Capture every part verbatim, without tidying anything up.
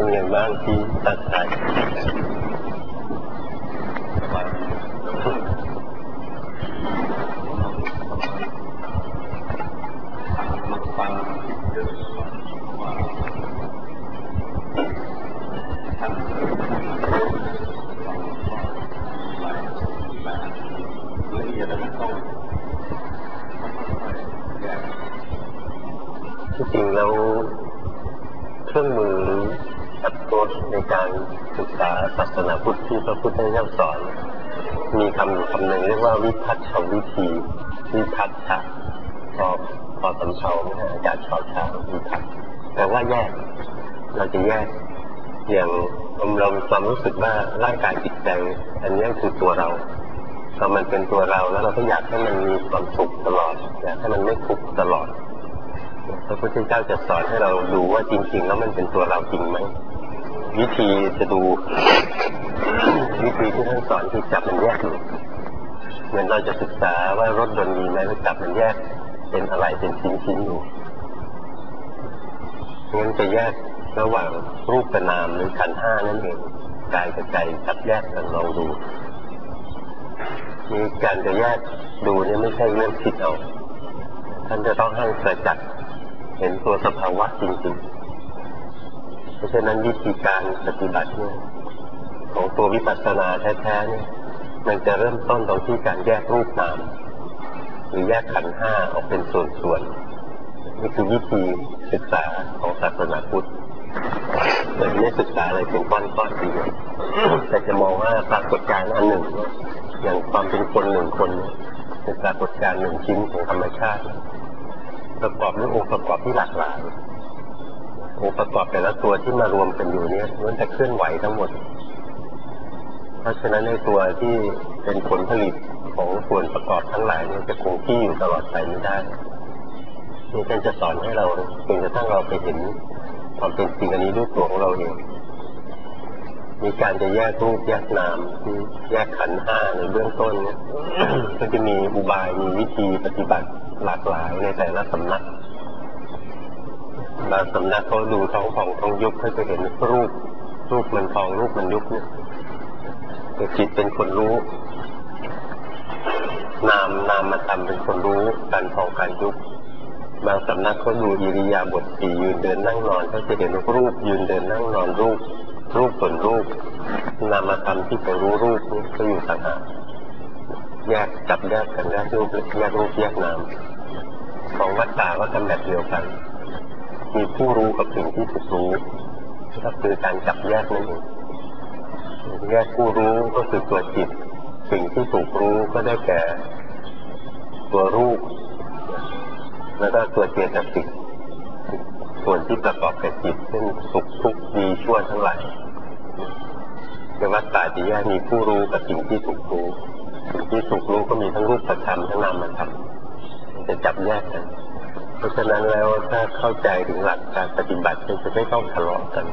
เป็นอย่างบ้างที่ตัดใจฟังที่จริงแล้วเครื่องมืออัดโค้ดในการศึกษาศาสนาพุทธที่พระพุทธเจ้าสอนมีคำอยู่คำหนึ่งเรียกว่าวิพัฒชวิธีวิพัฒชะพอพอสำเภาไม่ใช่อาจารย์ชอบชาวิพัฒแต่ว่าแยกเราจะแยกอย่างเรามีความรู้สึกว่าร่างกายจิตใจอันนี้คือตัวเราพอมันเป็นตัวเราแล้วเราก็อยากให้มันมีความสุขตลอดอยากให้มันไม่ทุกข์ตลอดพระพุทธเจ้าจะสอนให้เราดูว่าจริงๆแล้วมันเป็นตัวเราจริงไหมวิธีจะดู วิธีที่ท่านสอนคือจับมันแยกอยู่เหมือนเราจะศึกษาว่ารถยนต์มีไหมแล้วจับมันแยกเป็นอะไรเป็นชิ้นๆอยู่งั้นจะแยกระหว่างรูปกับนามหรือขันธ์ห้านั่นเองกายกับใจจับแยกกันลองดูมีการจะแยกดูนี่ไม่ใช่เรื่องคิดเอาท่านจะต้องให้ประจักษ์เห็นตัวสภาวะจริงๆเพราะฉะนั้นวิธีการปฏิบัติเนี่ยของตัววิปัสสนาแท้ๆเนี่ยมันจะเริ่มต้นตรงที่การแยกรูปนามหรือแยกขันธ์ห้าออกเป็นส่วนๆนี่คือวิธีศึกษาของศาสนาพุทธแต่ไม่ศึกษาอะไรเป็นก้อนๆทีเดียวแต่จะมองว่าปรากฏการณ์อันหนึ่งอย่างความเป็นคนหนึ่งคนเป็นปรากฏการณ์หนึ่งชิ้นของธรรมชาติประกอบด้วยองค์ประกอบที่หลากหลายองค์ประกอบแต่ละตัวที่มารวมกันอยู่เนี่ยล้วนแต่เคลื่อนไหวทั้งหมดเพราะฉะนั้นในตัวที่เป็นผลผลิตของส่วนประกอบทั้งหลายเนี่ยจะคงที่อยู่ตลอดไปไม่ได้นี่ท่านจะสอนให้เราจนกระทั่งเราไปเห็นความเป็นจริงอันนี้ด้วยตัวของเราเองมีการจะแยกรูปแยกนามที่แยกขันธ์ห้าในเบื้องต้นเนี่ย ก็จะมีอุบายมีวิธีปฏิบัติหลากหลายในแต่ละสำนักบางสำนักเขาดูท้องผ่องท้องยุบเขาจะเห็นรูปรูปมันพองรูปมันยุบเนี่ยแต่จิตเป็นคนรู้นามนามมาทำเป็นคนรู้การพองการยุบบางสำนักเขาดูอิริยาบถสี่ยืนเดินนั่งนอนเขาจะเห็นรูปยืนเดินนั่งนอนรูปรูปส่วนรูปนามธรรมที่ไปรู้รูปนี้ก็อยู่ต่างหากแยกจับแยกกันแยกรูปแยกรูปแยกนามของวัฏฏะก็ทำแบบเดียวกันมีผู้รู้กับสิ่งที่ถูกรู้ก็คือการจับแยกนั่นเองแยกผู้รู้ก็คือตัวจิตสิ่งที่ถูกรู้ก็ได้แก่ตัวรูปแล้วก็ตัวเจตสิกส่วนที่ประกอบกับจิตเช่นสุขทุกข์ดีชั่วทั้งหลายในวัฏฏะจะแยกมีผู้รู้กับสิ่งที่ถูกรู้สิ่งที่ถูกรู้ก็มีทั้งรูปธรรมทั้งนามธรรมจะจับแยกกันเพราะฉะนั้นแล้วถ้าเข้าใจถึงหลักการปฏิบัติจะไม่ต้องทะเลาะกัน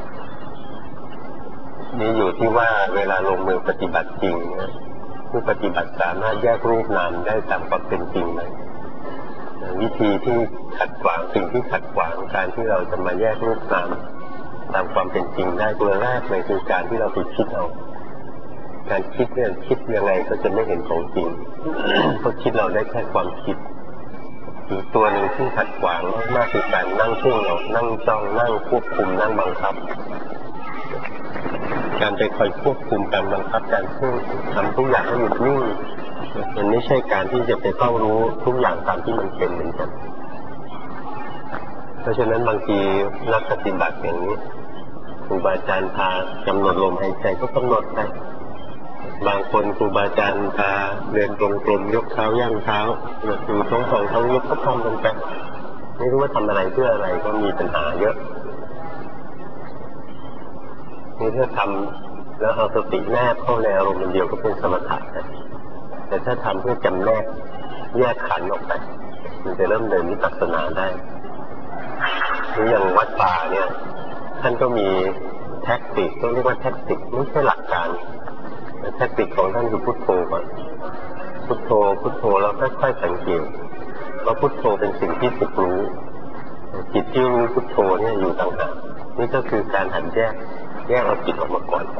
นี่อยู่ที่ว่าเวลาลงมือปฏิบัติจริงผู้ปฏิบัติสามารถแยกรูปนามได้ตามความเป็นจริงไหมวิธีที่ขัดขวางสิ่งที่ขัดขวางการที่เราจะมาแยกรูปนามตามความเป็นจริงได้ตัวแรกเลยคือการที่เราไปคิดเอาการคิดเนี่ยคิดยังไงก็จะไม่เห็นของจริงเพราะคิดเราได้แค่ความคิดอีกตัวหนึ่งที่ขัดขวางมากๆคือการนั่งเพ่งเรานั่งจ้องนั่งควบคุมนั่งบังคับการไปคอยควบคุมการบังคับการเพ่งทำทุกอย่างให้หยุดนิ่งมันไม่ใช่การที่จะไปเข้ารู้ทุกอย่างตามที่มันเป็นเหมือนกันเพราะฉะนั้นบางทีนักปฏิบัติอย่างนี้ครูบาอาจารย์พากำหนดลมหายใจก็กำหนดไปบางคนครูบาอาจารย์พาเดินตรงกลมยกเท้าย่างเท้าอยู่ท้องของท้องยกก็ทำกันไปไม่รู้ว่าทำอะไรเพื่ออะไรก็มีปัญหาเยอะนี่ถ้าทำแล้วเอาสติแนบเข้าในอารมณ์เดียวก็เป็นสมถะแต่ถ้าทำเพื่อจำแนกแยกขันธ์ออกไปมันจะเริ่มเดินวิปัสสนาได้นี่อย่างวัดป่าเนี่ยท่านก็มีแท็กติกต้องเรียกว่าแท็กติกไม่ใช่หลักการแท็กติกของท่านคือพุทโธก่อนพุทโธพุทโธแล้วค่อยๆสังเกตว่าพุทโธเป็นสิ่งที่ถูกรู้จิตที่รู้พุทโธเนี่ยอยู่ต่างหากนี่ก็คือการหัดแยกแยกเอาจิตออกมาก่อน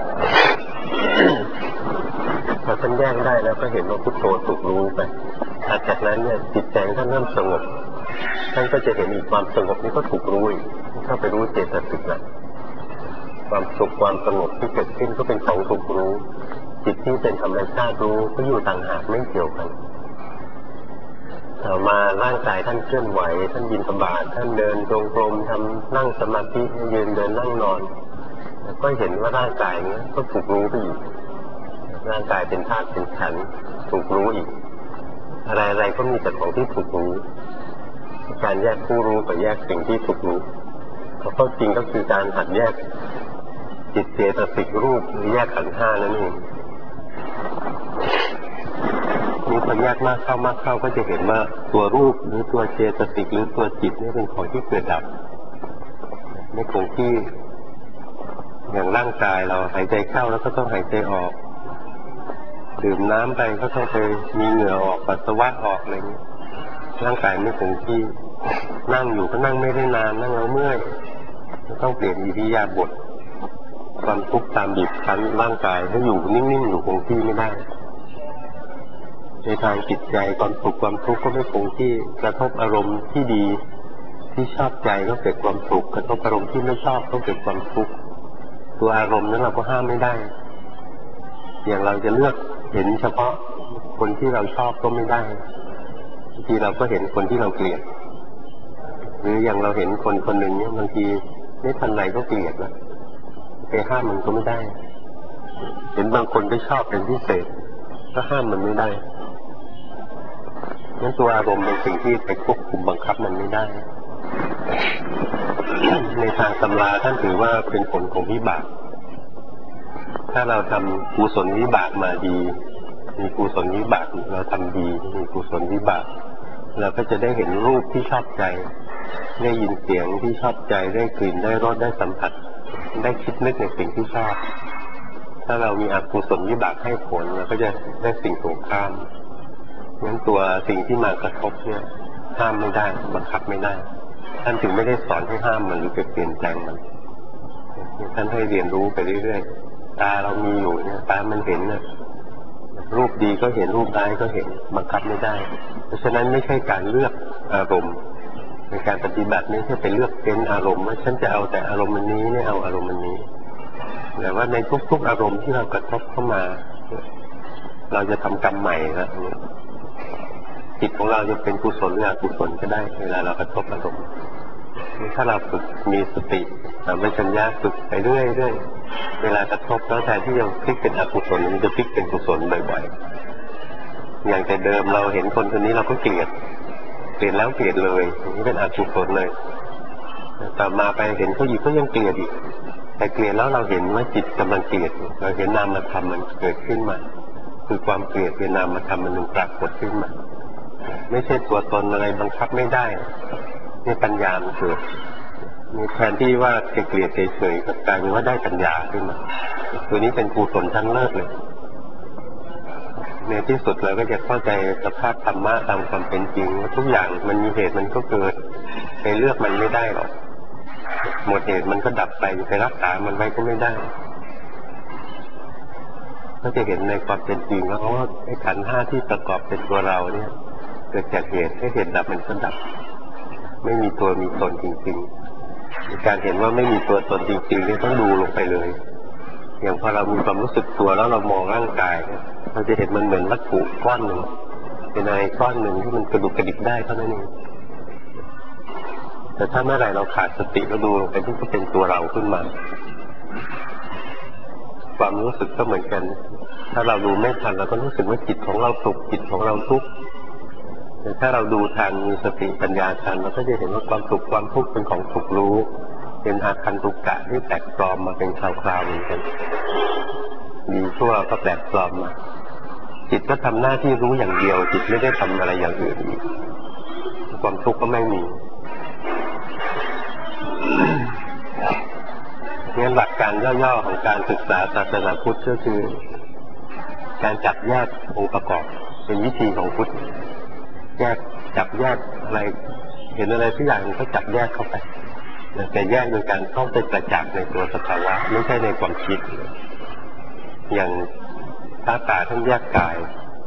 พอท่านแยกได้แล้วก็เห็นว่าพุทโธถูกรู้ไปหลังจากนั้นเนี่ยจิตใจท่านเริ่มสงบท่านก็จะเห็นอีกความสงบนี้ก็ถูกรู้อีกเข้าไปรู้เจตสิกแล้วความสุขความสงบที่เกิดขึ้นก็เป็นของถูกรู้จิตที่เป็นธรรมชาติรู้ก็อยู่ต่างหากไม่เกี่ยวกันต่อมาร่างกายท่านเคลื่อนไหวท่านบิณฑบาตท่านเดินจงกรมทำนั่งสมาธิยืนเดินนั่งนอนก็เห็นว่าร่างกายนี้ก็ถูกรู้ไปอีกร่างกายเป็นธาตุเป็นขันธ์ถูกรู้อีกอะไรๆก็มีแต่ของที่ถูกรู้การแยกผู้รู้กับแยกสิ่งที่ถูกรู้ก็จริงก็คือการหัดแยกจิตเจตสิกรูปหรือแยกขันธ์ห้านั่นเองมีพอแยกมากเข้ามากเข้าก็จะเห็นว่าตัวรูปหรือตัวเจตสิกหรือตัวจิตนี่เป็นของที่เกิดดับไม่คงที่อย่างร่างกายเราหายใจเข้าแล้วก็ต้องหายใจออกดื่มน้ำไปก็ต้องไปมีเหงื่อออกปัสสาวะออกอะไรอย่างนี้ร่างกายไม่คงที่นั่งอยู่ก็นั่งไม่ได้นานนั่งแล้วเมื่อยต้องเปลี่ยนอิริยาบถความทุกข์ตามบีบคั้นร่างกายให้อยู่นิ่งๆอยู่คงที่ไม่ได้ในทางจิตใจความสุขความทุกข์ก็ไม่คงที่กระทบอารมณ์ที่ดีที่ชอบใจก็เกิดความสุขกระทบอารมณ์ที่ไม่ชอบก็เกิดความทุกข์ตัวอารมณ์นั้นเราก็ห้ามไม่ได้อย่างเราจะเลือกเห็นเฉพาะคนที่เราชอบก็ไม่ได้บางทีเราก็เห็นคนที่เราเกลียดหรืออย่างเราเห็นคนคนหนึ่งเนี่ยบางทีไม่ทันไรก็เกลียดแล้วไปห้ามมันก็ไม่ได้เห็นบางคนก็ชอบเป็นพิเศษก็ห้ามมันไม่ได้งั้นตัวอารมณ์เป็นสิ่งที่ไปควบคุมบังคับมันไม่ได้ในทางตำราท่านถือว่าเป็นผลของวิบากถ้าเราทำกุศลวิบากมาดีมีกุศลวิบากเราทำดีมีกุศลวิบากเราก็จะได้เห็นรูปที่ชอบใจได้ยินเสียงที่ชอบใจได้กลิ่นได้รสได้สัมผัสได้คิดนึกในสิ่งที่ชอบถ้าเรามีอกุศลวิบากให้ผลเราก็จะได้สิ่งตรงข้ามงั้นตัวสิ่งที่มากระทบเนี่ยห้ามไม่ได้บังคับไม่ได้ท่านถึงไม่ได้สอนให้ห้ามมันหรือไปเปลี่ยนแปลงมันท่านให้เรียนรู้ไปเรื่อยๆตาเรามีอยู่เนี่ยตามันเห็นเนี่ยรูปดีก็เห็นรูปร้ายก็เห็นบังคับไม่ได้เพราะฉะนั้นไม่ใช่การเลือกอารมณ์ในการปฏิบัติไม่ใช่ไปเลือกเป็นอารมณ์ว่าฉันจะเอาแต่อารมณ์นี้ไม่เอาอารมณ์นี้แต่ว่าในทุกๆอารมณ์ที่เรากระทบเข้ามาเราจะทำกรรมใหม่แล้วจิตของเราจะเป็นกุศลหรืออกุศลก็ได้เวลาเรากระทบอารมณ์ถ้าเราฝึกมีสติสัมปชัญญะฝึกไปเรื่อยๆเวลากระทบแล้วแทนที่จะพลิกเป็นอกุศลมันจะพลิกเป็นกุศลบ่อยๆอย่างแต่เดิมเราเห็นคนคนนี้เราก็เกลียดเกลียดแล้วเกลียดเลยอย่างนี้เป็นอกุศลเลยต่อมาไปเห็นเขาอีกก็ยังเกลียดอีกแต่เกลียดแล้วเราเห็นว่าจิตกำลังเกลียดเราเห็นนามธรรมมันเกิดขึ้นมาคือความเกลียดเป็นนามธรรมมันปรากฏขึ้นมาไม่ใช่ตัวตนอะไรบังคับไม่ได้นี่ปัญญามันเกิดมีแทนที่ว่าจะเกลียดเฉยๆกับกลายเป็นว่าได้ปัญญาขึ้นมาตัวนี้เป็นกุศลชั้นเลิศเลยในที่สุดเราก็จะเข้าใจสภาพธรรมะตามความเป็นจริงว่าทุกอย่างมันมีเหตุมันก็เกิดไปเลือกมันไม่ได้หรอกหมดเหตุมันก็ดับไปไปรักษามันไว้ก็ไม่ได้ก็จะเห็นในความเป็นจริงว่าอ๋อไอ้ขันธ์ห้าที่ประกอบเป็นตัวเราเนี่ยเกิดจากเหตุให้เหตุดับมันก็ดับไม่มีตัวมีตนจริงๆการเห็นว่าไม่มีตัวตนจริงๆเนี่ยต้องดูลงไปเลยอย่างพอเรามีความรู้สึกตัวแล้วเรามองร่างกายเนี่ยเราจะเห็นมันเหมือนวัตถุก้อนหนึ่งเป็นอะไรก้อนหนึ่งที่มันกระดุกกระดิกได้เท่านั้นเองแต่ถ้าเมื่อไหร่เราขาดสติแล้วดูลงไปที่ก็เป็นตัวเราขึ้นมาความรู้สึกก็เหมือนกันถ้าเราดูไม่ทันเราก็รู้สึกว่าจิตของเราสุขจิตของเราทุกข์แต่ถ้าเราดูทันมีสติปัญญาทันเราก็จะเห็นว่าความสุขความทุกข์เป็นของถูกรู้เป็นอาคันตุกะที่แปลกปลอมมาเป็นคราวๆเหมือนกันดีชั่วก็แปลกปลอมมาจิตก็ทำหน้าที่รู้อย่างเดียวจิตไม่ได้ทำอะไรอย่างอื่นความทุกข์ก็ไม่มีงั้นหลักการย่อๆของการศึกษาศาสนาพุทธก็คือการจับแยกองค์ประกอบเป็นวิธีของพุทธแยกจับแยกอะไรเห็นอะไรทุกอย่างก็จับแยกเข้าไปแต่แยกโดยการเข้าไปประจักษ์ในตัวสภาวะไม่ใช่ในความคิดอย่างพระป่าท่านแยกกาย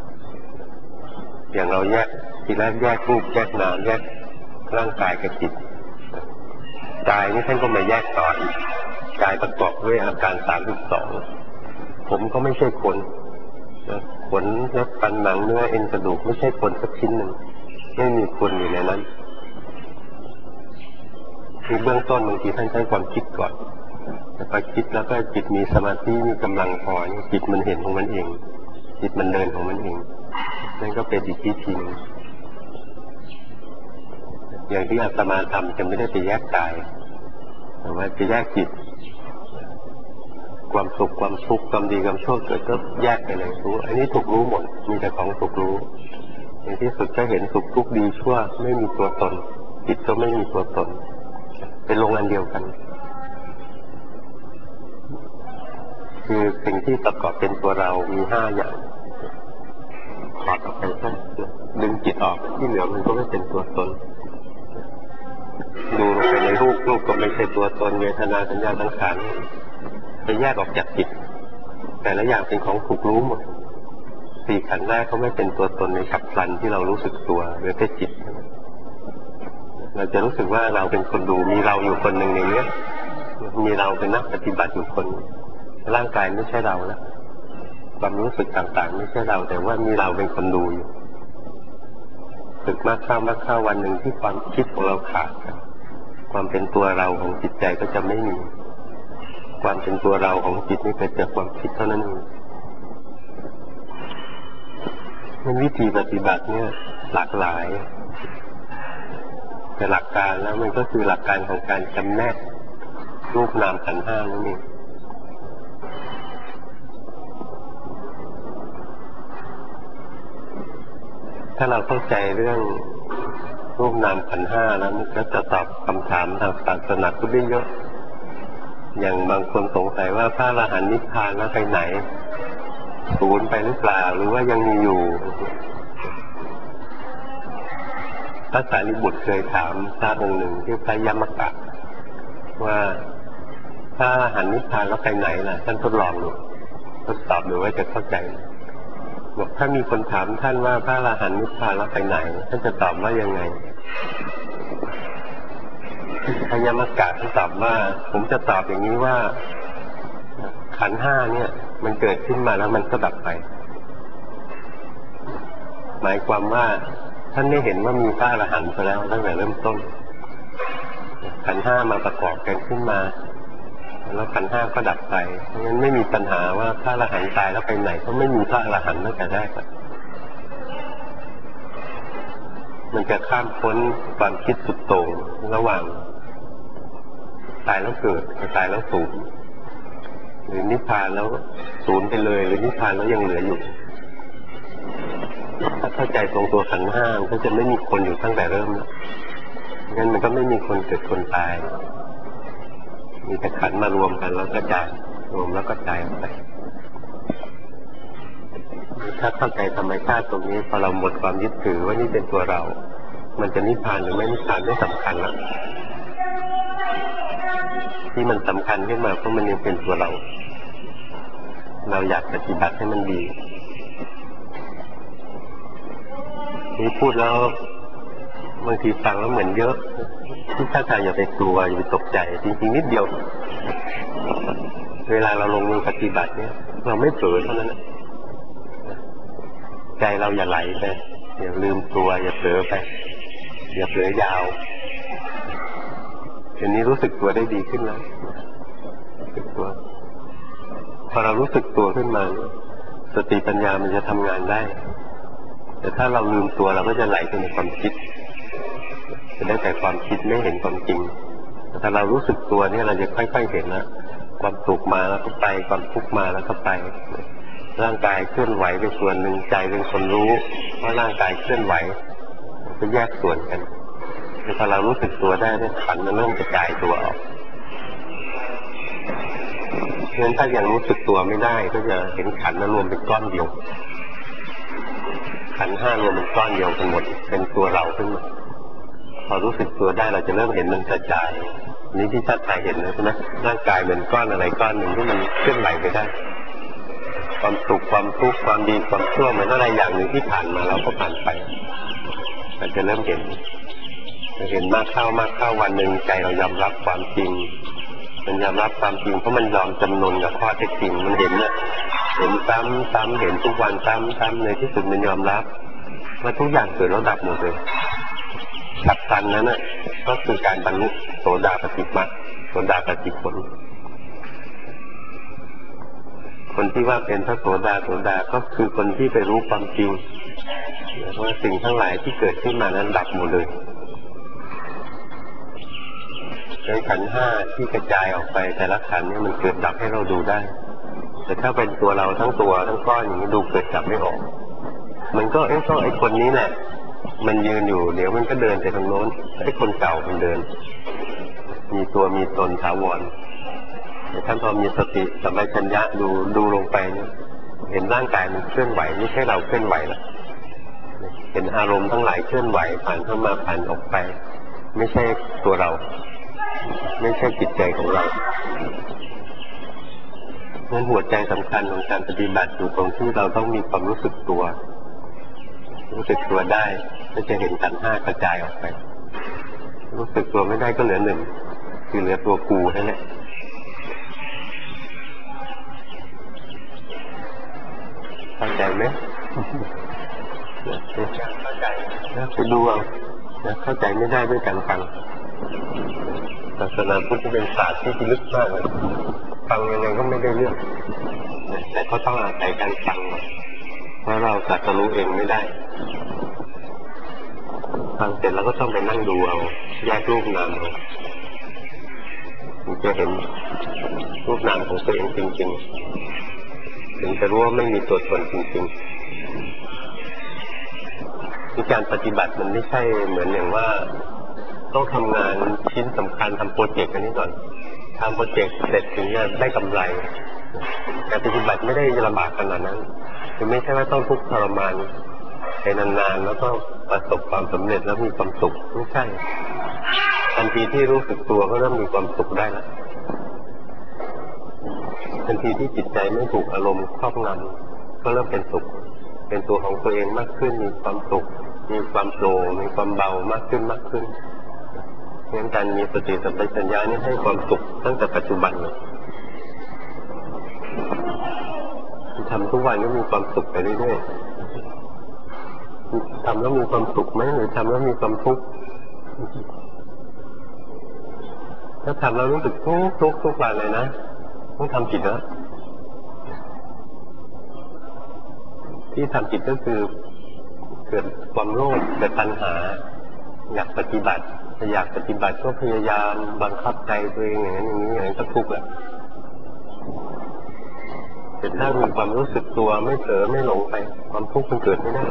อย่างเราแยกทีแรกแยกรูปแยกนามแยกร่างกายกับจิตกายนี่ท่านก็มาแยกต่ออีกกายประกอบด้วยอาการสามสิบสองผมก็ไม่ใช่คนขนเล็บฟันหนังเนื้อเอ็นกระดูกไม่ใช่คนสักชิ้นหนึ่งไม่มีคนอยู่ในนั้นคือเบื้องต้นบางทีท่านใช้ความคิดก่อนแต่พอคิดแล้วก็จิตมีสมาธิมีกำลังพอจิตมันเห็นของมันเองจิตมันเดินของมันเองนั่นก็เป็นอีกวิธีหนึ่งอย่างที่อาตมาทำจะไม่ได้ไปแยกกายแต่ว่าจะแยกจิตความสุขความทุกข์ความดีความชั่วเกิดก็แยกไปเลยรู้อันนี้ถูกรู้หมดมีแต่ของถูกรู้ในที่สุดก็เห็นสุขทุกข์ดีชั่วไม่มีตัวตนจิตก็ไม่มีตัวตนเป็นลงอันเดียวกันคือสิ่งที่ประกอบเป็นตัวเรามีห้าอย่างถอดออกไปซะดึงจิตออกที่เหลือมันก็ไม่เป็นตัวตนดูลงไปในรูปรูปก็ไม่ใช่ตัวตนเวทนาสัญญาสังขารจะแยกออกจากจิตแต่ละอย่างเป็นของถูกรู้หมดสี่ขันธ์แรกก็ไม่เป็นตัวตนในฉับพลันที่เรารู้สึกตัวเหลือแต่จิตเราจะรู้สึกว่าเราเป็นคนดูมีเราอยู่คนหนึ่งในนี้มีเราเป็นนักปฏิบัติอยู่คนร่างกายไม่ใช่เราแล้วความรู้สึกต่างๆไม่ใช่เราแต่ว่ามีเราเป็นคนดูอยู่ฝึกมากเข้ามากเข้าวันหนึ่งที่ความคิดของเราขาดความเป็นตัวเราของจิตใจก็จะไม่มีความเป็นตัวเราของจิตนี่เกิดจากความคิดเท่านั้นเองมันวิธีปฏิบัติเนี่ยหลากหลายแต่หลักการแล้วมันก็คือหลักการของการจำแนกรูปนามขันธ์ห้านั่นเองถ้าเราเข้าใจเรื่องรูปนามขันธ์ห้าแล้วมันก็จะตอบคำถามทางศาสนาพุทธได้เยอะอย่างบางคนสงสัยว่าพระอรหันต์นิพพานแล้วไปไหนสูญไปหรือเปล่าหรือว่ายังมีอยู่พระสารีบุตรเคยถามพระองค์หนึ่งที่พระยมกะว่าพระอรหันต์นิพพานแล้วไปไหนล่ะท่านทดลองดูทดสอบดูว่าจะเข้าใจบอกถ้ามีคนถามท่านว่าพระอรหันต์นิพพานแล้วไปไหนท่านจะตอบว่ายังไงพระยมกะท่านตอบว่าผมจะตอบอย่างนี้ว่าขันธ์ห้าเนี่ยมันเกิดขึ้นมาแล้วมันก็ดับไปหมายความว่าท่านได้เห็นว่ามีพระอรหันต์ไปแล้วตั้งแต่เริ่มต้นขันธ์ห้ามาประกอบกันขึ้นมาแล้วขันธ์ห้าก็ดับไปเพราะฉะนั้นไม่มีปัญหาว่าพระอรหันต์ตายแล้วไปไหนก็ไม่มีพระอรหันต์ตั้งแต่แรกมันจะข้ามพ้นความคิดสุดโต่งระหว่างตายแล้วเกิดกับตายแล้วสูญหรือนิพพานแล้วสูญไปเลยหรือนิพพานแล้วยังเหลืออยู่ถ้าเข้าใจตรงตัวขันธ์ห้าก็จะไม่มีคนอยู่ตั้งแต่เริ่มแล้วงั้นมันก็ไม่มีคนเกิดคนตายมีแต่ขันธ์มารวมกันแล้วก็จายรวมแล้วก็จายออกไปถ้าเข้าใจธรรมชาติตรงนี้พอเราหมดความยึดถือว่านี่เป็นตัวเรามันจะนิพพานหรือไม่นิพพานไม่สำคัญแล้วที่มันสำคัญขึ้นมาเพราะมันยังเป็นตัวเราเราอยากปฏิบัติให้มันดีนี่พูดแล้วบางทีฟังแล้วเหมือนเยอะที่ถ้าใครอย่าไปกลัวอย่าไปตกใจจริงๆนิดเดียวเวลาเราลงมือปฏิบัติเนี่ยเราไม่เผลอเท่านั้นใจเราอย่าไหลไปอย่าลืมตัวอย่าเผลอไปอย่าเผลอยาวเดี๋ยวนี้รู้สึกตัวได้ดีขึ้นแล้วรู้สึกตัวพอเรารู้สึกตัวขึ้นมาสติปัญญามันจะทำงานได้แต่ถ้าเราลืมตัวเราก็จะไหลไปในความคิดจะได้แต่ความคิดไม่เห็นความจริงแต่ถ้าเรารู้สึกตัวเนี่ยเราจะค่อยๆเห็นนะความสุขมาแล้วก็ไปความทุกข์มาแล้วก็ไปร่างกายเคลื่อนไหวเป็นส่วนหนึ่งใจเป็นคนรู้ว่าร่างกายเคลื่อนไหวก็แยกส่วนกันแต่พอเรารู้สึกตัวได้เนี่ยขันธ์มันเริ่มกระจายตัวออกเพราะฉะนั้นถ้ายังรู้สึกตัวไม่ได้ก็จะเห็นขันธ์รวมเป็นก้อนเดียวขันธ์ห้ารวมเป็นก้อนเดียวกันหมดเป็นตัวเราขึ้นมาพอรู้สึกตัวได้เราจะเริ่มเห็นมันกระจายนี่ที่ชัดใจเห็นนะใช่ไหมร่างกายเป็นก้อนอะไรก้อนหนึ่งที่มันเคลื่อนไหวไปได้ความสุขความทุกข์ความดีความชั่วเหมือนอะไรอย่างหนึ่งที่ผ่านมาแล้วก็ผ่านไปมันจะเริ่มเห็นจะเห็นมากเข้ามากเข้าวันหนึ่งใจเรายอมรับความจริงมันยอมรับความจริงเพราะมันยอมจำนนกับข้อเท็จจริงมันเห็นเนี่ยเห็นซ้ำซ้ำเห็นทุกวันซ้ำซ้ำในที่สุดมันยอมรับว่าทุกอย่างเกิดแล้วดับหมดเลยดับตันนั้นน่ะก็คือการบรรลุโสดาปัตติมรรคโสดาปัตติผลคนที่ว่าเป็นพระโสดาโสดาก็คือคนที่ไปรู้ความจริงว่าสิ่งทั้งหลายที่เกิดขึ้นมานั้นดับหมดเลยในขันธ์ห้าที่กระจายออกไปแต่ละขันธ์นี่มันเกิดดับให้เราดูได้แต่ถ้าเป็นตัวเราทั้งตัวทั้งก้อนอย่างนี้ดูเกิดดับไม่ออกมันก็เอ๊ะก็ไอ้คนนี้แหละมันยืนอยู่เดี๋ยวมันก็เดินไปทางโน้นไอ้คนเก่ามันเดินมีตัวมีตนถาวรแต่ท่านพอมีสติสัมปชัญญะดูดูลงไปเนี่ยเห็นร่างกายมันเคลื่อนไหวไม่ใช่เราเคลื่อนไหวแล้วเห็นอารมณ์ทั้งหลายเคลื่อนไหวผ่านเข้ามาผ่านออกไปไม่ใช่ตัวเราไม่ใช่จิตใจของเรานั้นหัวใจสำคัญของการปฏิบัติอยู่ตรงที่เราต้องมีความรู้สึกตัวรู้สึกตัวได้ก็จะเห็นขันธ์ห้ากระจายออกไปรู้สึกตัวไม่ได้ก็เหลือหนึ่งคือเหลือตัวกูนั่นแหละเข้าใจไหมเข้าใจไปดูเอาเข้าใจไม่ได้ด้วยการฟังศาสนาพุทธเป็นศาสตร์ที่ลึกมากเลยฟังยังไงก็ไม่ได้เรื่องแต่ก็ต้องอาศัยการฟังเพราะเราจัดรู้เองไม่ได้ฟังเสร็จแล้วก็ต้องไปนั่งดูเอาแยกรูปนามเอาถึงจะเห็นรูปนามของตัวเองจริงๆถึงจะรู้ว่าไม่มีตัวตนจริงๆการปฏิบัติมันไม่ใช่เหมือนอย่างว่าต้องทำงานชิ้นสำคัญทำโปรเจกต์อันนี้ก่อนทำโปรเจกต์เสร็จถึงจะได้กำไรการปฏิบัติไม่ได้ลำบากขนาดนั้นคือไม่ใช่ว่าต้องทุกข์ทรมานไปนานๆแล้วก็ประสบความสำเร็จแล้วมีความสุขไม่ใช่ทันทีที่รู้สึกตัวก็เริ่มมีความสุขได้แล้วทันทีที่จิตใจไม่ถูกอารมณ์ครอบงำก็เริ่มเป็นสุขเป็นตัวของตัวเองมากขึ้นมีความสุขมีความโปร่งมีความเบามากขึ้นมากขึ้นงั้นการมีสติสัมปชัญญะนี่ให้ความสุขตั้งแต่ปัจจุบันเลยทำทุกวันก็มีความสุขไปเรื่อยๆทำแล้วมีความสุขไหมหรือทำแล้วมีความทุกข์ถ้าทำแล้วรู้สึกทุกข์ทุกข์ทุกวันเลยนะต้องทำผิดนะที่ทำผิดก็คือเกิดความโลภเกิดตัณหาอยากปฏิบัติอยากปฏิบัติก็พยายามบังคับใจตัวเองอย่างนั้นอย่างนี้อย่างนี้ก็ทุกข์แหละแต่ถ้ามีความรู้สึกตัวไม่เผลอไม่หลงไปความทุกข์มันเกิดไม่ได้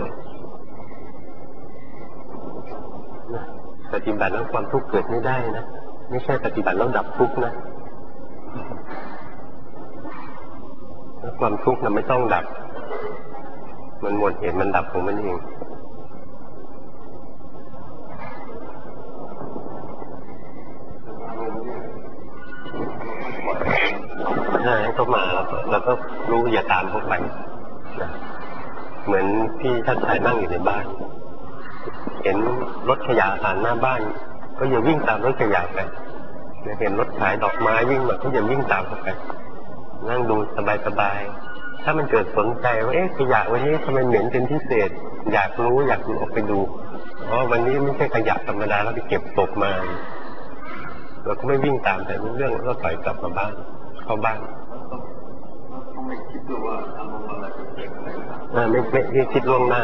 ปฏิบัติแล้วความทุกข์เกิดไม่ได้นะไม่ใช่ปฏิบัติแล้วดับทุกข์นะความทุกข์น่ะไม่ต้องดับมันหมดเหตุมันดับของมันเองถ้าให้เขามาแล้วเราก็รู้อย่าตามเขาไปนะเหมือนพี่ท่านชายนั่งอยู่ในบ้านเห็นรถขยะผ่านหน้าบ้านก็อย่าวิ่งตามรถขยะไปเห็นรถขายดอกไม้วิ่งมาก็อย่าวิ่งตามเขาไปนั่งดูสบายๆถ้ามันเกิดสนใจว่าเอ๊ะขยะวันนี้ทำไมเหม็นเป็นพิเศษอยากรู้อยากออกไปดูอ๋อวันนี้ไม่ใช่ขยะธรรมดาแล้วไปเก็บตกมาเราก็ไม่วิ่งตามแต่เรื่องแล้วก็ปล่อยกลับมาบ้านเข้าบ้านไม่คิดว่าทำอะไรไม่ไม่ไม่คิดล่วงหน้า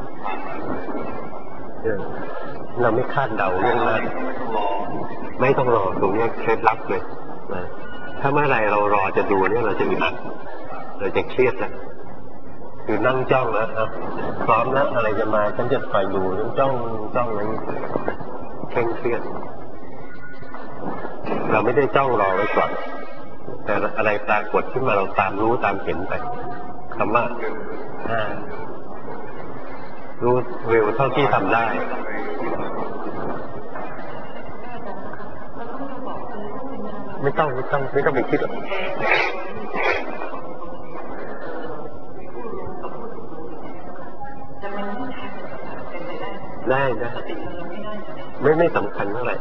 เราไม่คาดเดาล่วงหน้าไม่ต้องรอตรงนี้เคล็ดลับเลยถ้าเมื่อไรเรารอจะดูเนี่ยเราจะอึดอัดเราจะเครียดนะคือนั่งจ้องแล้วพร้อมแล้วอะไรจะมาฉันจะคอยดูจ้องจ้องอะไรเคร่งเครียดเราไม่ได้จ้องรอไว้ก่อนแต่อะไรปรากฏขึ้นมาเราตามรู้ตามเห็นไปคำว่ารู้เร็วเท่าที่ทำได้ไม่ต้องไม่ต้องไม่ต้องไปคิดหรอกได้ได้ไม่ไม่สำคัญเท่าไหร่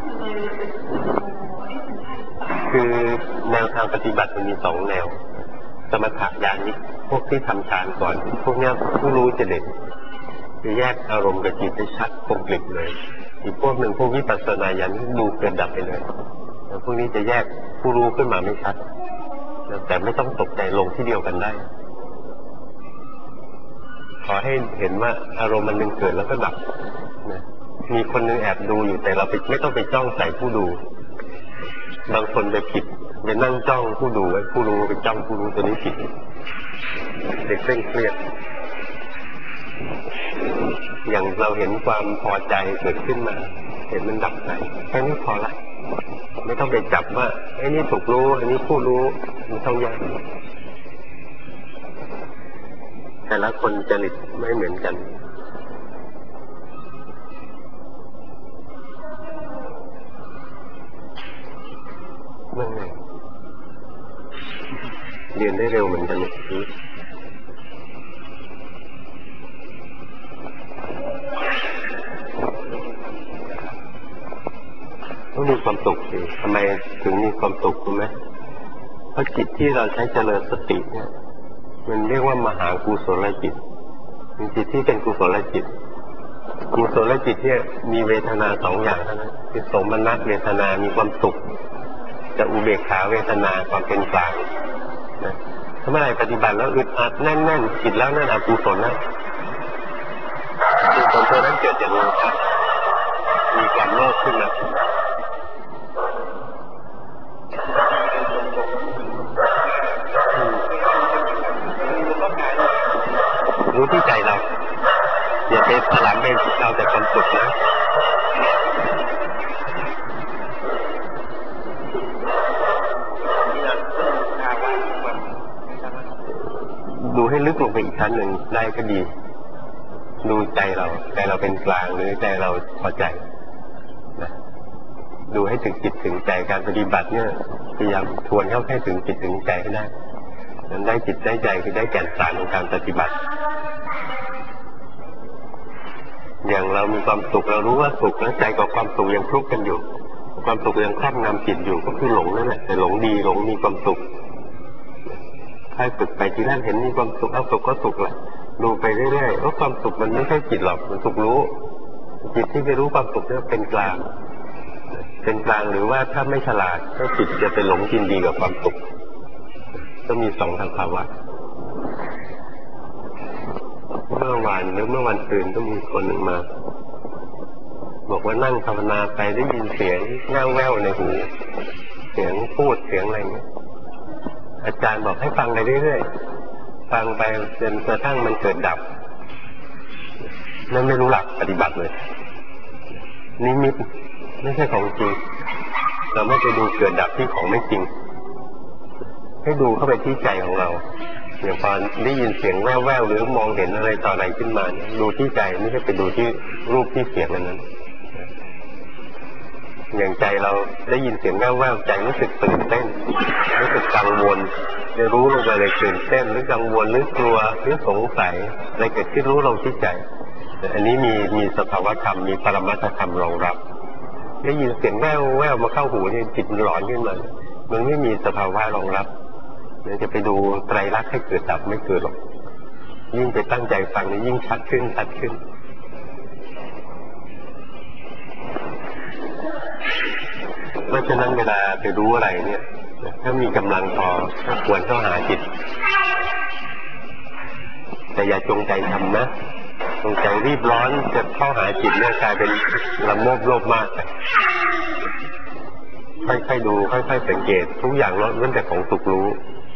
คือแนวทางปฏิบัติมันมีสองแนวสมถะญาณิกพวกที่ทำฌานก่อนพวกนี้ผู้รู้จะเด่นจะแยกอารมณ์กับจิตได้ชัดคมกริบเลยอีกพวกหนึ่งพวกวิปัสสนาญาณิกดูเกิดดับไปเลยแล้วพวกนี้จะแยกผู้รู้ขึ้นมาไม่ชัดแต่ไม่ต้องตกใจลงที่เดียวกันได้ขอให้เห็นว่าอารมณ์มันหนึ่งเกิดแล้วก็ดับนะมีคนนึงแอบดูอยู่แต่เราไม่ต้องไปจ้องใส่ผู้ดูบางคนไปผิดไปนั่งจ้องผู้ดูไว้ผู้รู้ไปจ้องผู้รู้ตัวนี้ผิดเด็กเคร่งเครียดอย่างเราเห็นความพอใจเกิดขึ้นมาเห็นมันดับไปแค่นี้พอละไม่ต้องไปจับว่าไอ้นี่ถูกรู้ไอ้นี่ผู้รู้ไม่ต้องแยกแต่ละคนจริตไม่เหมือนกันเมื่อไงเรียนได้เร็วเหมือนกันเลยต้องมีความสุขสิทำไมถึงมีความสุขรู้ไหมเพราะจิตที่เราใช้เจริญสติเนี่ยมันเรียกว่ามหากุศลจิตเป็นจิตที่เป็นกุศลจิตกุศลจิตเนี่ยมีเวทนาสองอย่างเท่านั้นคือสมนัตเวทนามีความสุขกับอุเบกขาเวทนาความเป็นกลางนะถ้าเมื่อไหร่ปฏิบัติแล้วอึดอัดแน่นๆจิตแล้วนั่นอกุศลนะกุศลตัวนั้นเกิดจากโลภะมีความโลภขึ้นมารู้ที่ใจเราอย่าไปถลำไปเอาแต่ความสุขนะดูให้ลึกลงไปอีกชั้นหนึ่งได้ก็ดีดูใจเราใจเราเป็นกลางหรือใจเราพอใจนะดูให้ถึงจิตถึงใจการปฏิบัติเนี่ยพยายามทวนเข้าให้ถึงจิตถึงใจให้ได้นั้นได้จิตได้ใจคือได้แก่นสารของการปฏิบัติอย่างเรามีความสุขเรารู้ว่าสุขแล้วใจกับความสุขยังคลุกกันอยู่ความสุขยังครอบงำจิตอยู่ก็คือหลงนั่นแหละแต่หลงดีหลงมีความสุขถ้าฝึกไปทีแรกเห็นมีความสุขเอาสุขก็สุขแหละดูไปเรื่อยๆว่าความสุขมันไม่ใช่จิตหรอกมันสุขรู้จิตที่ไปรู้ความสุขนี่เป็นกลางเป็นกลางหรือว่าถ้าไม่ฉลาดก็จิตจะไปหลงยินดีกับความสุขก็มีสองทางภาวะเมื่อวานหรือเมื่อวันตื่นก็มีคนหนึ่งมาบอกว่านั่งภาวนาไปได้ยินเสียงแว่วแว่วในหูเสียงพูดเสียงอะไรเงี้ยอาจารย์บอกให้ฟังไปเรื่อยๆฟังไปจนกระทั่งมันเกิดดับนั่นไม่รู้หลักปฏิบัติเลยนิมิตไม่ใช่ของจริงเราไม่ไปดูเกิดดับที่ของไม่จริงให้ดูเข้าไปที่ใจของเราอย่างพอได้ยินเสียงแว่วๆหรือมองเห็นอะไรต่ออะไรขึ้นมาดูที่ใจไม่ใช่ไปดูที่รูปที่เสียงนั้นอย่างใจเราได้ยินเสียงแว่วๆใจรู้สึกตื่นเต้นรู้สึกกังวลได้รู้ลงไปเลยตื่นเต้นหรือกังวลหรือกลัวหรือสงสัยอะไรเกิดขึ้นรู้ลงที่ใจอันนี้มีมีสภาวธรรมมีปรมัตถธรรมรองรับได้ยินเสียงแว่วๆมาเข้าหูนี่จิตมันร้อนขึ้นมามันไม่มีสภาวะรองรับจะไปดูไตรลักษณ์ให้เกิดดับไม่เกิดหรอกยิ่งไปตั้งใจฟังนี่ยิ่งชัดขึ้นชัดขึ้นเพราะฉะนั้นเวลาไปรู้อะไรเนี่ยถ้ามีกำลังพอก็ควรเข้าหาจิตแต่อย่าจงใจทำนะจงใจรีบร้อนจะเข้าหาจิตเนี่ยกลายเป็นละโมบโลภมากค่อยๆดูค่อยๆสังเกตทุกอย่างล้วนแต่ของสุขรู้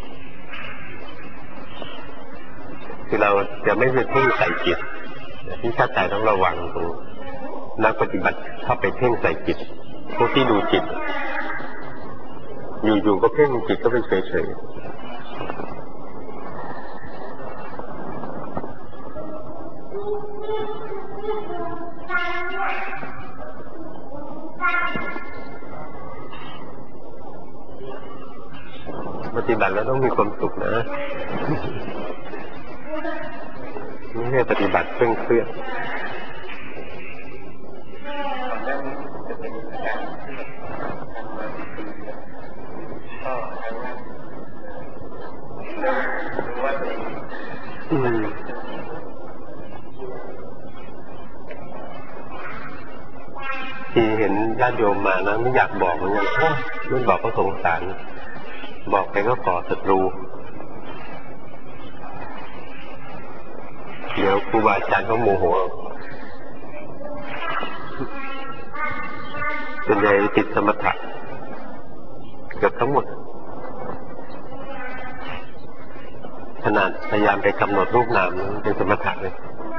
คือเราจะไม่ไปเพ่งใส่จิตที่ชาติใจต้องระวังตรงนักปฏิบัติเข้าไปเพ่งใส่จิตพวกที่ดูจิตอยู่ๆก็เพ่งจิตก็เป็นเฉยๆปฏิบัติแล้วต้องมีความสุขนะไม่ใช่ปฏิบัติเคร่งเครียดอืมที่เห็นญาติโยมมานะไม่อยากบอกเหมือนกันไม่บอกก็สงสารบอกไปก็ก่อศัตรูเดี๋ยวครูบาอาจารย์เขาโมโหส่วนใหญ่ติดสมถะเกือบทั้งหมดขนาดพยายามไปกำหนดรูปนามเป็นสมถะเลย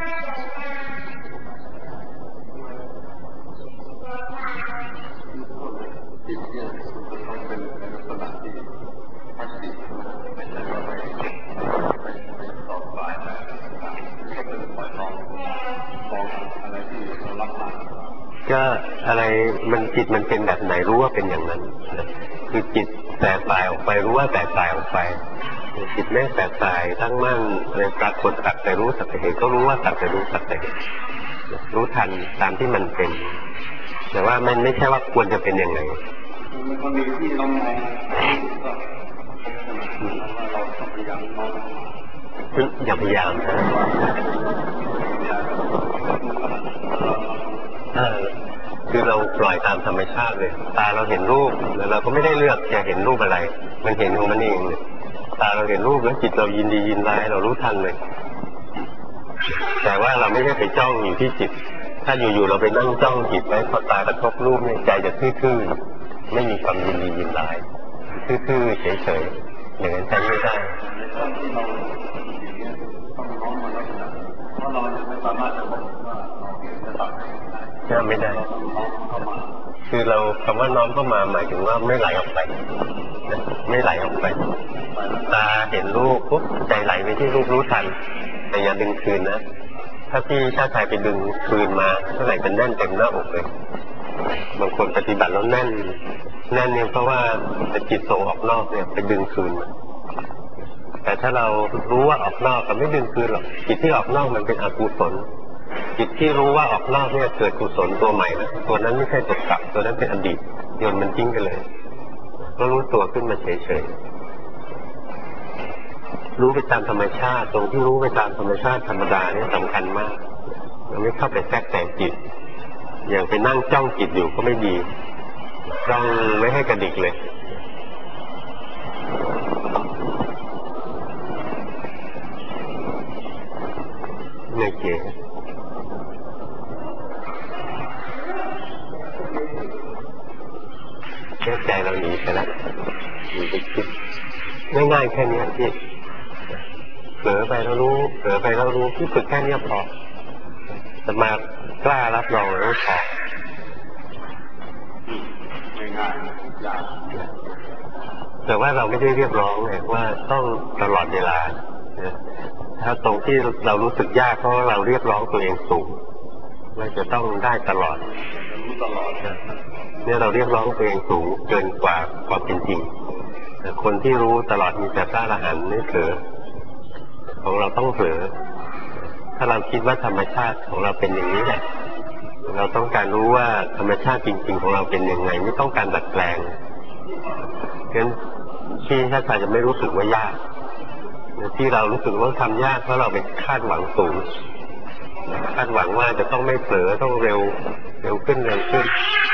ก็อะไรมันจิตมันเป็นแบบไหนรู้ว่าเป็นอย่างนั้นคือจิตแตกสายออกไปรู้ว่าแตกสายออกไปจิตไม่แตกสายตั้งมั่นเลยปรากฏสักแต่รู้สักแต่เห็นก็รู้ว่าสักแต่รู้สักแต่เห็นรู้ทันตามที่มันเป็นแต่ว่ามันไม่ใช่ว่าควรจะเป็นยังไงมันก็มีที่เรามองอย่าพยายามนะคือเราปล่อยตามธรรมชาติเลยตาเราเห็นรูปแล้วเราก็ไม่ได้เลือกจะเห็นรูปอะไรมันเห็นของมันเองเลยตาเราเห็นรูปแล้วจิตเรายินดียินร้ายเรารู้ทันเลยแต่ว่าเราไม่ได้ไปจ้องอยู่ที่จิตถ้าอยู่ๆเราไปนั่งจ้องจิตไว้พอตากระทบรูปเนี่ยใจจะทื่อๆไม่มีความยินดียินร้ายทื่อๆเฉยๆอย่างนั้นใช้ไม่ได้เพราะเราไม่สามารถจะบอกว่าเราไม่ได้คือเราคำว่าน้อมเข้ามาหมายถึงว่าไม่ไหลออกไปไม่ไหลออกไปตาเห็นรูปปุ๊บใจไหลไปที่รูปรู้ทันแต่อย่าดึงคืนนะถ้าพี่ชาติชายไปดึงคืนมาเท่าไหร่จะแน่นเต็มหน้าอกเลยบางคนปฏิบัติแล้วแน่นแน่นเนี่ยเพราะว่าจิตส่งออกนอกเนี่ยไปดึงคืนมาแต่ถ้าเรารู้ว่าออกนอกก็ไม่ดึงคืนหรอกจิตที่ออกนอกมันเป็นอกุศลจิตที่รู้ว่าออกนอกเนี่ยเกิดกุศลตัวใหม่นะตัวนั้นไม่ใช่ตัวกลับตัวนั้นเป็นอดีตโยนมันทิ้งไปเลยก็รู้ตัวขึ้นมาเฉยๆรู้ไปตามธรรมชาติตรงที่รู้ไปตามธรรมชาติธรรมดาเนี่ยสำคัญมากเราไม่เข้าไปแทรกแต่งจิตอย่างไปนั่งจ้องจิตอยู่ก็ไม่ดีจ้องไม่ให้กระดิกเลยไม่เก๋แค่ใจเราหนีไปแล้วหนีไปคิดง่ายๆแค่นี้ที่เผลอไปเรารู้เผลอไปเรารู้ที่ฝึกแค่นี้พอจะมากล้ารับรองแล้วพอง่ายๆยากแต่ว่าเราไม่ได้เรียกร้องไงว่าต้องตลอดเวลาถ้าตรงที่เรารู้สึกยากเพราะเราเรียกร้องตัวเองสูงว่าจะต้องได้ตลอดรู้ตลอดเนี่ยเราเรียกร้องตัวเองสูงเกินกว่าความเป็นจริงแต่คนที่รู้ตลอดมีแต่พระอรหันต์ไม่เผลอของเราต้องเผลอถ้าเราคิดว่าธรรมชาติของเราเป็นอย่างนี้แหละเราต้องการรู้ว่าธรรมชาติจริงๆของเราเป็นยังไงไม่ต้องการดัดแปลงเพราะฉะนั้นที่ถ้าใครจะไม่รู้สึกว่ายากที่เรารู้สึกว่าทำยากเพราะเราไปคาดหวังสูงคาดหวังว่าจะต้องไม่เผลอต้องเร็วเร็วขึ้นเร็วขึ้น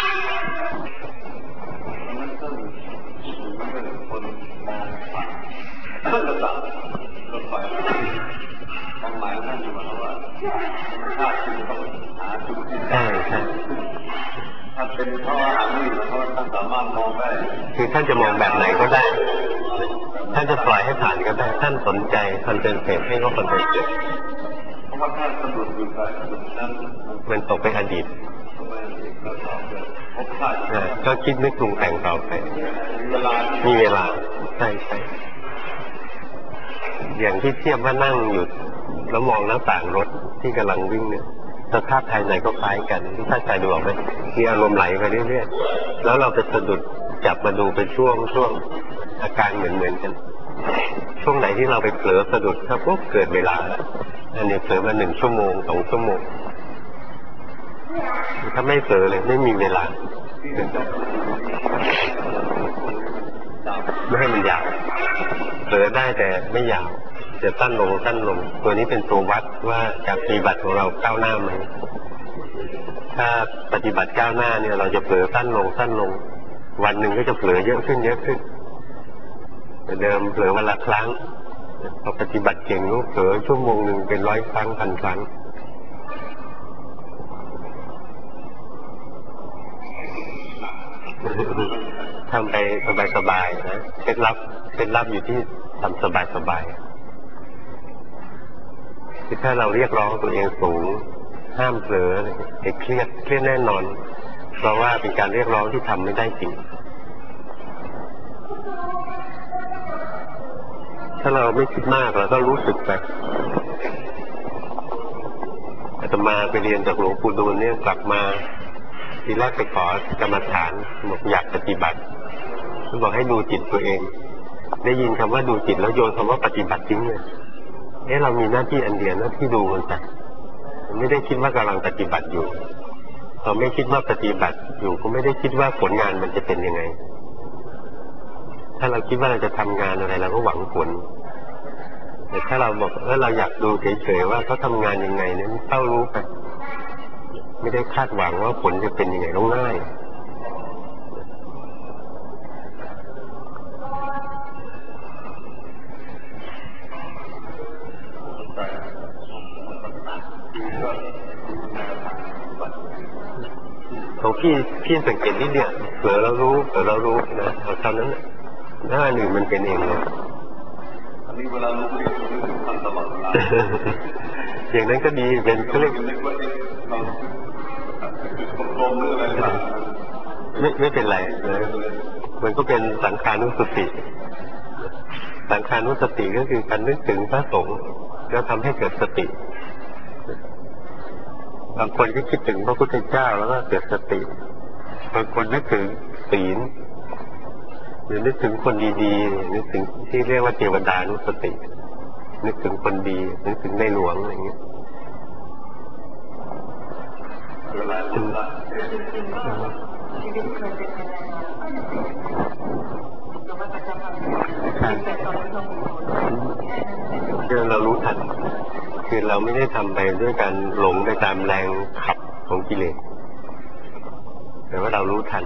ใช่ใช่ถ้าเป็นเพราะว่าอ่านไม่อยู่เพราะท่านสามารถมองได้คือท่านจะมองแบบไหนก็ได้ท่านจะปล่อยให้ผ่านก็ได้ท่านสนใจคอนเซนเทรตให้เขาคอนเซนเทรตเพราะว่าท่านสะดุดอยู่กับนั้นมันตกไปอดีตก็คิดนึกปรุงแต่งต่อไปมีเวลาใช่ใช่อย่างที่เทียบว่านั่งอยู่แล้วมองหน้าต่างรถที่กำลังวิ่งเนี่ยสภาพภายในก็คล้ายกันถ้าใจดูออกไหมมีอารมณ์ไหลไปเรื่อยๆแล้วเราไปสะดุดจับมาดูเป็นช่วงช่วงอาการเหมือนเหมือนกันช่วงไหนที่เราไปเผลอสะดุดครับปุ๊บเกิดเวลาแล้วอันนี้เผลอมาหนึ่งชั่วโมงสองชั่วโมงถ้าไม่เผลอเลยไม่มีเวลาไม่ให้มันยาวเผลอได้แต่ไม่ยาวจะสั้นลงสั้นลงตัวนี้เป็นตัววัดว่าการปฏิบัติของเราก้าวหน้าไหมถ้าปฏิบัติก้าวหน้าเนี่ยเราจะเผลอสั้นลงสั้นลงวันหนึ่งก็จะเผลอเยอะขึ้นเยอะขึ้นแต่เดิมเผลอวันละครั้งพอปฏิบัติเก่งก็เผลอชั่วโมงหนึ่งเป็นร้อยครั้งพันครั้งทำไปสบายๆนะเคล็ดลับเคล็ดลับอยู่ที่ทำสบายๆคือถ้าเราเรียกร้องตัวเองสูงห้ามเผลอให้เครียดเครียดแน่นอนเพราะว่าเป็นการเรียกร้องที่ทำไม่ได้จริงถ้าเราไม่คิดมากเราก็รู้สึกไปอาตมาไปเรียนจากหลวงปู่ดูลเนี่ยกลับมาทีแรกไปขอกรรมฐานบอกอยากปฏิบัติเขาบอกให้ดูจิตตัวเองได้ยินคำว่าดูจิตแล้วโยนคำว่าปฏิบัติทิ้งเลยเอ๊ะเรามีหน้าที่อันเดียวหน้าที่ดูมันไปไม่ได้คิดว่ากำลังปฏิบัติอยู่เราไม่คิดว่าปฏิบัติอยู่ก็ไม่ได้คิดว่าผลงานมันจะเป็นยังไงถ้าเราคิดว่าเราจะทำงานอะไรเราก็หวังผลแต่ถ้าเราบอกว่าเราอยากดูเฉยๆว่าเขาทำงานยังไงเนี่ยเฝ้ารู้ไปไม่ได้คาดหวังว่าผลจะเป็นยังไงต้องง่ายของพี่พี่สังเกตนิดเนี่ยเผลอเรารู้เผลอเรารู้นะเอาเท่านั้นหน้าหนึ่งมันเป็นเองเลยอันนี้เวลารู้เรื่องรู้ทันตลอดเวลาอย่างนั้นก็ดีเป็นเขาเรียกไม่ไม่เป็นไรนะมันก็เป็นสังขานุสติสังขานุสติก็คือการนึกถึงพระสงฆ์แล้วทำให้เกิดสติบางคนก็คิดถึงพระพุทธเจ้าแล้วก็เกิดสติบางคนนึกถึงศีลหรือนึกถึงคนดีๆนึกถึงที่เรียกว่าเทวดานุสตินึกถึงคนดีนึกถึงในหลวงอะไรอย่างเงี้ยเวลาคุณละชีวิตเคยเป็นยังไงคือเรารู้ทันคือเราไม่ได้ทำไปด้วยการหลงไปตามแรงขับของกิเลสแต่ว่าเรารู้ทัน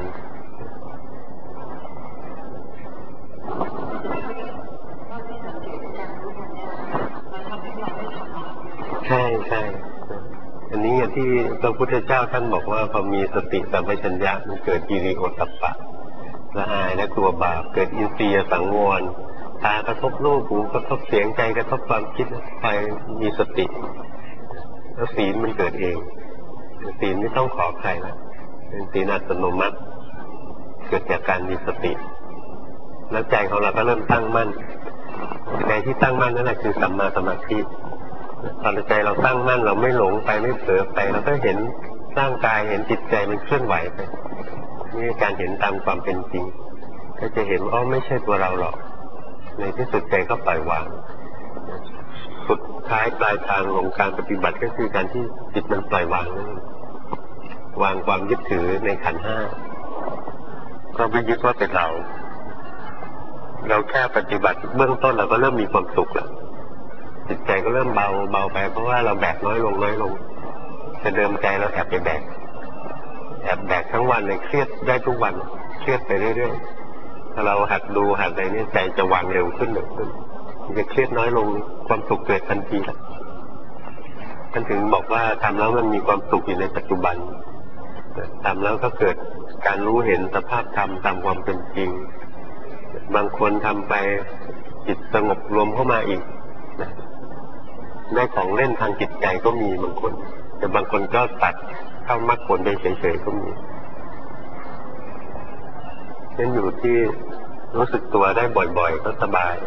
ใช่ใช่อันนี้อย่างที่พระพุทธเจ้าท่านบอกว่าพอมีสติสัมปชัญญะมันเกิดกิริโอตตัปปะละอายและกลัวบาปเกิดอินทรียสังวรตากระทบรูปหูกระทบเสียงใจกระทบความคิดไปมีสติแล้วศีลมันเกิดเองศีลไม่ต้องขอใครนะเป็นศีลอัตโนมัติเกิดจากการมีสติแล้วใจของเราก็เริ่มตั้งมั่นใจที่ตั้งมั่นนั่นแหละคือสัมมาสมาธิตอนใจเราตั้งมั่นเราไม่หลงไปไม่เผลอไปเราก็เห็นร่างกายเห็นจิตใจมันเคลื่อนไหวไปนี่การเห็นตามความเป็นจริงก็จะเห็นว่าไม่ใช่ตัวเราหรอกในที่สุดใจก็ปล่อยวางสุดท้ายปลายทางของการปฏิบัติก็คือการที่จิตมันปล่อยวางนั่นวางความยึดถือในขันธ์ห้าก็ไม่ยึดว่าเป็นเราเราแค่ปฏิบัติเบื้องต้นเราก็เริ่มมีความสุขแล้วจิตใจก็เริ่มเบาเบาไปเพราะว่าเราแบกน้อยลงน้อยลงแต่เดิมใจเราแอบไปแบกแอบแบกทั้งวันเลยเครียดได้ทุกวันเครียดไปเรื่อยๆถ้าเราหัดดูหัดอะไรนี่ใจจะวางเร็วขึ้นเร็วขึ้นจะเครียดน้อยลงความสุขเกิดทันทีแล้วท่านถึงบอกว่าทำแล้วมันมีความสุขอยู่ในปัจจุบันทำแล้วก็เกิดการรู้เห็นสภาพธรรมตามความเป็นจริงบางคนทำไปจิตสงบรวมเข้ามาอีกได้ของเล่นทางจิตใจก็มีบางคนแต่บางคนก็ตัดเข้ามรรคผลไปเฉยๆก็มีนั่นอยู่ที่รู้สึกตัวได้บ่อยๆก็สบาย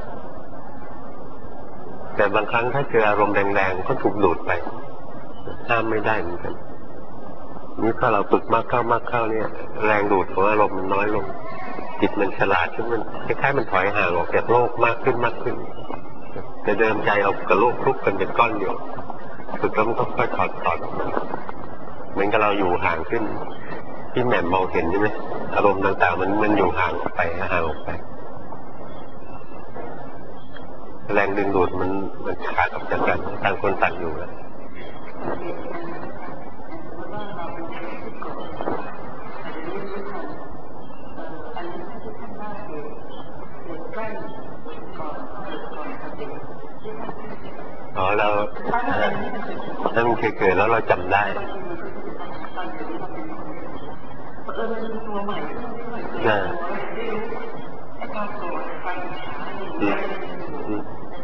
แต่บางครั้งถ้าเจออารมณ์แรงๆก็ถูกดูดไปห้ามไม่ได้เหมือนกันนี่ถ้าเราฝึกมากเข้ามากเข้าเนี่ยแรงดูดของอารมณ์มันน้อยลงจิตมันฉลาดขึ้นมันคล้ายๆมันถอยห่างออกจากโลกมากขึ้นมากขึ้นแต่เดิมใจเรากับโลกคลุกกันเป็นก้อนเดียวฝึกแล้วมันก็ค่อยถอดถอดเหมือนกับเราอยู่ห่างขึ้นที่แหม่มมองเห็นใช่ไหมอารมณ์ต่างๆมันมันอยู่ห่างออกไปห่างออกไปแรงดึงดูดมันมันขาดออกจากกันต่างคนต่างอยู่แล้วอ๋อเราถ้ามันเคยเกิดแล้วเราจำได้น่ะอืมอืม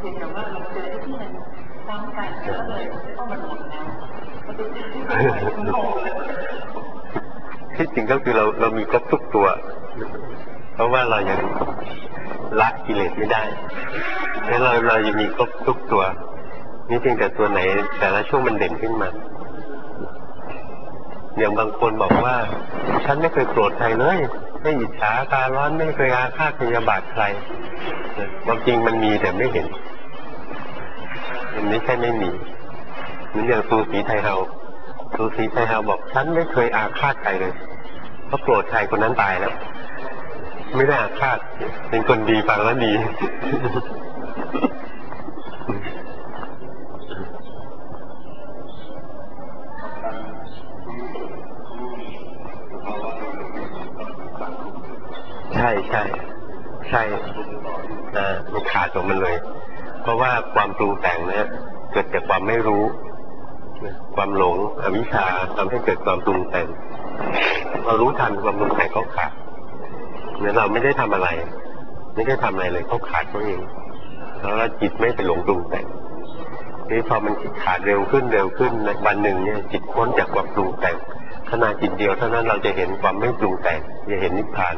ที่จริงก็คือเราเรามีครบทุกตัวเพราะว่าเรายังละกิเลสไม่ได้แล้วเราเรายังมีครบทุกตัวนี่เพียงแต่ตัวไหนแต่ละช่วงมันเด่นขึ้นมาอย่างบางคนบอกว่าฉันไม่เคยโกรธใครเลยไม่อิจฉาตาร้อนไม่เคยอาฆาตพยาบาทใครความจริงมันมีแต่ไม่เห็นมันไม่ใช่ไม่มีเหมือนอย่างตูสีไทยเฮาตูสีไทยเฮาบอกฉันไม่เคยอาฆาตใครเลยเพราะโกรธใครคนนั้นตายแล้วไม่ได้อาฆาตเป็นคนดีฟังแล้วดีใช่ใช่ใช่อ่ามันขาดของมันเลยเพราะว่าความปรุงแต่งเนี่ยเกิดจากความไม่รู้ความหลงอวิชชาทำให้เกิดความปรุงแต่งเรารู้ทันความปรุงแต่งเขาขาดเนี่ยเราไม่ได้ทำอะไรไม่ได้ทำอะไรเลยเขาขาดเขาเองแล้วจิตไม่ไปหลงปรุงแต่งนี่พอมันขาดเร็วขึ้นเร็วขึ้นในวันหนึ่งเนี่ยจิตพ้นจากความปรุงแต่งขณะจิตเดียวเท่านั้นเราจะเห็นความไม่ปรุงแต่งจะเห็นนิพพาน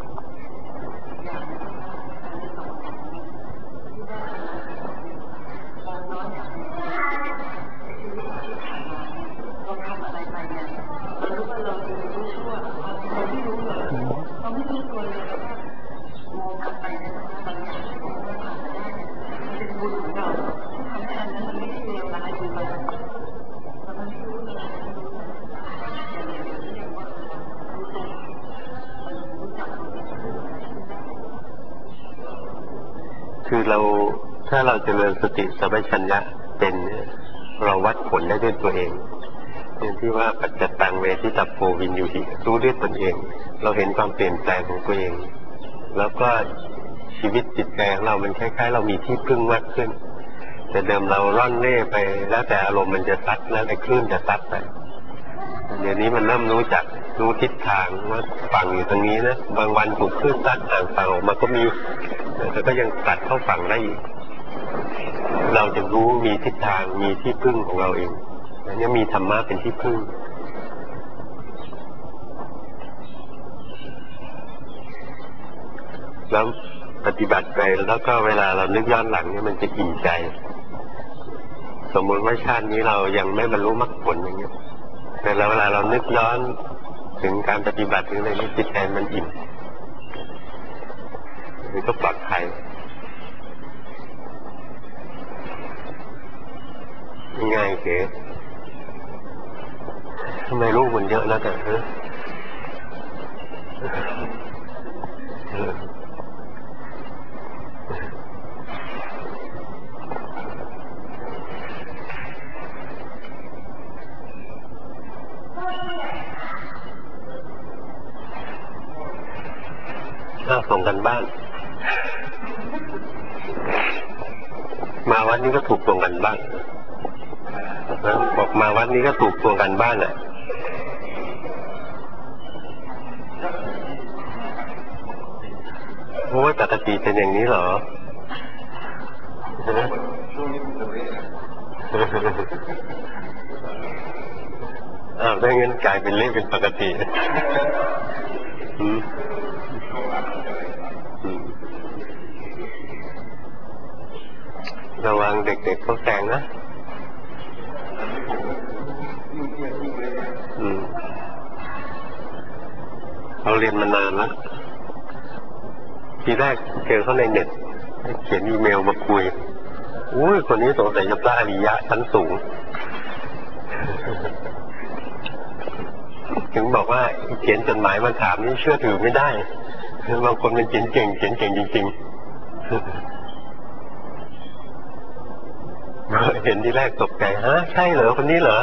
คือเราถ้าเราเจริญสติสัมปชัญญะเป็นเราวัดผลได้ด้วยตัวเองอย่างที่ว่าปัจจตังเวทิตาโพวินยูหิรู้ด้วยตนเองเราเห็นความเปลี่ยนแปลงของตัวเองแล้วก็ชีวิตจิตใจของเรามันคล้ายๆเรามีที่พึ่งมากขึ้นแต่เดิมเราร่อนเร่ไปแล้วแต่อารมณ์มันจะซัดแล้วแต่คลื่นจะซัดไปเดี๋ยวนี้มันเริ่มรู้จักรู้ทิศทางว่าฝั่งอยู่ตรงนี้นะบางวันถูกคลื่นซัดห่างฝั่งออกมาก็มีแต่ก็ยังตัดเข้าฝั่งได้อีกเราจะรู้มีทิศทางมีที่พึ่งของเราเองนี่มีธรรมะเป็นที่พึ่งแล้วปฏิบัติไปแล้วก็เวลาเรานึกย้อนหลังเนี่ยมันจะอิ่มใจสมมติว่าชาตินี้เรายังไม่บรรลุมรรคผลอย่างเงี้ยแต่เวลาเรานึกย้อนถึงการปฏิบัติถึงอะไรนี่จิตใจมันอิ่มมันก็ปลอดภัยง่ายเก๋ทำไมลูกมันเยอะแล้วแต่เออถ้าส่งกันบ้านมาวัดนี้ก็ถูกส่งกันบ้านนะบอกมาวัดนี้ก็ถูกส่งกันบ้านแหละเพราะว่าปกติเป็นอย่างนี้เหรออ้าวถ้างั้นกลายเป็นเรื่องเป็นปกติระวังเด็กๆเขาแซงนะเราเรียนมานานแล้วทีแรกเจอเขาในเน็ตเขียนอีเมลมาคุยอุ้ยคนนี้สงสัยจะพระอริยะชั้นสูงถึงบอกว่าเขียนจดหมายมาถามนี่เชื่อถือไม่ได้บางคนมันเขียนเก่งเขียนเก่งจริงๆเห็นที่แรกตกใจฮะใช่เหรอคนนี้เหรอ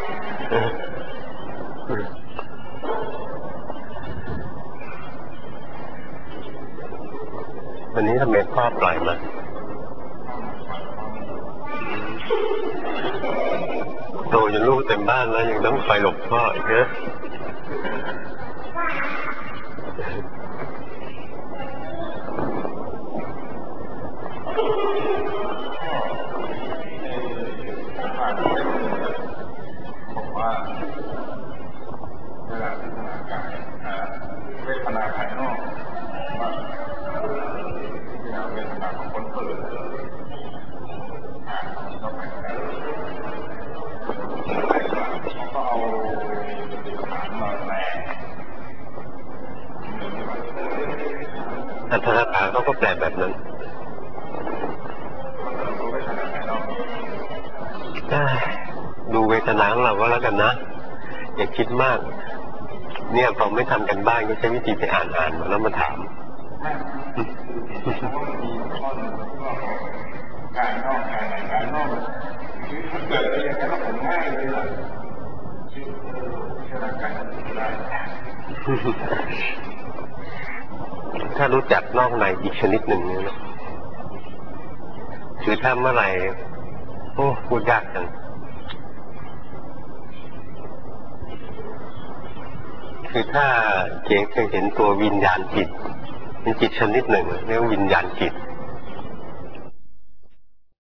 วันนี้ทำไมพ่อปล่อยมาโตจนลูกเต็มบ้านแล้วยังต้องคอยหลบพ่ออีกนะบอกว่าเวลาพิจารณากายเวทนาภายนอกว่าพิจารณาเวทนาของคนเปิดอ่านมันก็ไปแล้วเขาก็เอาฐานมาแปลอัตถกถาเขาก็แปลแบบนั้นดูเวทนาของเราก็แล้วกันนะอย่าคิดมากเนี่ยพอไม่ทำกันบ้านก็ใช้วิธีไปอ่านอ่านมาแล้วมาถามการนอกการในการนอกคือถ้าเกิดอะไรอย่างนี้ผมง่ายเลยล่ะถ้ารู้จักนอกในอีกชนิดหนึ่งเนี่ยนะคือถ้าเมื่อไหร่โอ้พูดยากจังคือถ้าเจ๊เคยเห็นตัววิญญาณจิตเป็นจิตชนิดหนึ่งเรียกวิญญาณจิต